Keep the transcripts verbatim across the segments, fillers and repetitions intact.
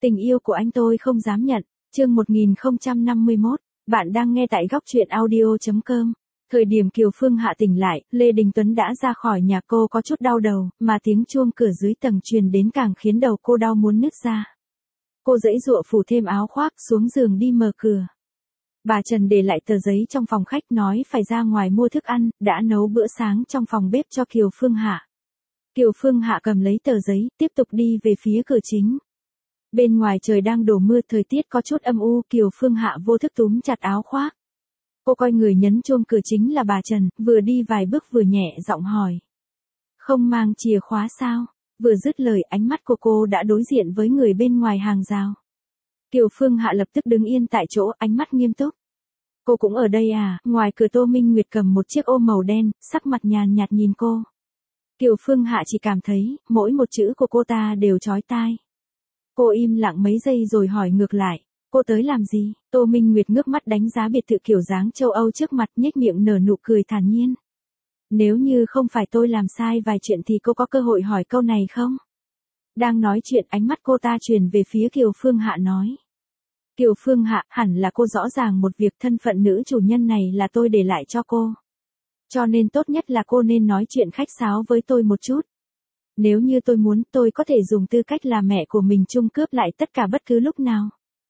Tình yêu của anh tôi không dám nhận. Chương một nghìn không trăm năm mươi mốt, bạn đang nghe tại góc truyện audio chấm com. Thời điểm Kiều Phương Hạ tỉnh lại, Lê Đình Tuấn đã ra khỏi nhà, cô có chút đau đầu, mà tiếng chuông cửa dưới tầng truyền đến càng khiến đầu cô đau muốn nứt ra. Cô giãy giụa phủ thêm áo khoác xuống giường đi mở cửa. Bà Trần để lại tờ giấy trong phòng khách nói phải ra ngoài mua thức ăn, đã nấu bữa sáng trong phòng bếp cho Kiều Phương Hạ. Kiều Phương Hạ cầm lấy tờ giấy, tiếp tục đi về phía cửa chính. Bên ngoài trời đang đổ mưa, thời tiết có chút âm u, Kiều Phương Hạ vô thức túm chặt áo khoác. Cô coi người nhấn chuông cửa chính là bà Trần, vừa đi vài bước vừa nhẹ giọng hỏi. Không mang chìa khóa sao? Vừa dứt lời, ánh mắt của cô đã đối diện với người bên ngoài hàng rào. Kiều Phương Hạ lập tức đứng yên tại chỗ, ánh mắt nghiêm túc. Cô cũng ở đây à? Ngoài cửa Tô Minh Nguyệt cầm một chiếc ô màu đen, sắc mặt nhàn nhạt nhìn cô. Kiều Phương Hạ chỉ cảm thấy, mỗi một chữ của cô ta đều chói tai. Cô im lặng mấy giây rồi hỏi ngược lại, cô tới làm gì? Tô Minh Nguyệt ngước mắt đánh giá biệt thự kiểu dáng châu Âu trước mặt, nhếch miệng nở nụ cười thản nhiên. Nếu như không phải tôi làm sai vài chuyện thì cô có cơ hội hỏi câu này không? Đang nói chuyện, ánh mắt cô ta chuyển về phía Kiều Phương Hạ nói. Kiều Phương Hạ, hẳn là cô rõ ràng một việc, thân phận nữ chủ nhân này là tôi để lại cho cô. Cho nên tốt nhất là cô nên nói chuyện khách sáo với tôi một chút. Nếu như tôi muốn, tôi có thể dùng tư cách là mẹ của mình chung cướp lại tất cả bất cứ lúc nào.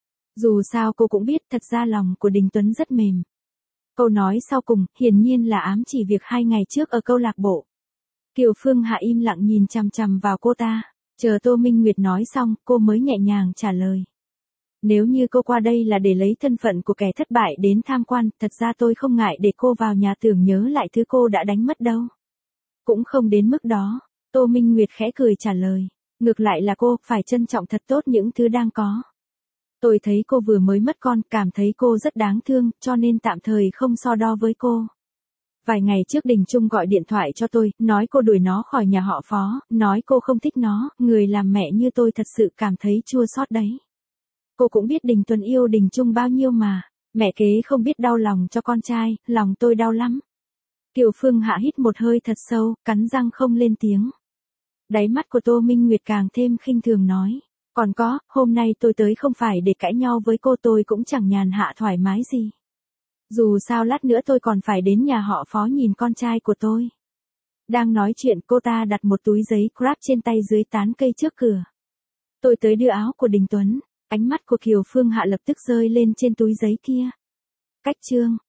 Dù sao cô cũng biết, thật ra lòng của Đình Tuấn rất mềm. Câu nói sau cùng, hiển nhiên là ám chỉ việc hai ngày trước ở câu lạc bộ. Kiều Phương Hạ im lặng nhìn chằm chằm vào cô ta, chờ Tô Minh Nguyệt nói xong, cô mới nhẹ nhàng trả lời. Nếu như cô qua đây là để lấy thân phận của kẻ thất bại đến tham quan, thật ra tôi không ngại để cô vào nhà tưởng nhớ lại thứ cô đã đánh mất đâu. Cũng không đến mức đó, Tô Minh Nguyệt khẽ cười trả lời. Ngược lại là cô phải trân trọng thật tốt những thứ đang có. Tôi thấy cô vừa mới mất con, cảm thấy cô rất đáng thương, cho nên tạm thời không so đo với cô. Vài ngày trước Đình Trung gọi điện thoại cho tôi, nói cô đuổi nó khỏi nhà họ Phó, nói cô không thích nó, người làm mẹ như tôi thật sự cảm thấy chua xót đấy. Cô cũng biết Đình Tuấn yêu Đình Trung bao nhiêu mà, mẹ kế không biết đau lòng cho con trai, lòng tôi đau lắm. Kiều Phương Hạ hít một hơi thật sâu, cắn răng không lên tiếng. Đáy mắt của Tô Minh Nguyệt càng thêm khinh thường nói. Còn có, hôm nay tôi tới không phải để cãi nhau với cô, tôi cũng chẳng nhàn hạ thoải mái gì. Dù sao lát nữa tôi còn phải đến nhà họ Phó nhìn con trai của tôi. Đang nói chuyện, cô ta đặt một túi giấy crab trên tay dưới tán cây trước cửa. Tôi tới đưa áo của Đình Tuấn. Ánh mắt của Kiều Phương Hạ lập tức rơi lên trên túi giấy kia. Cách chương.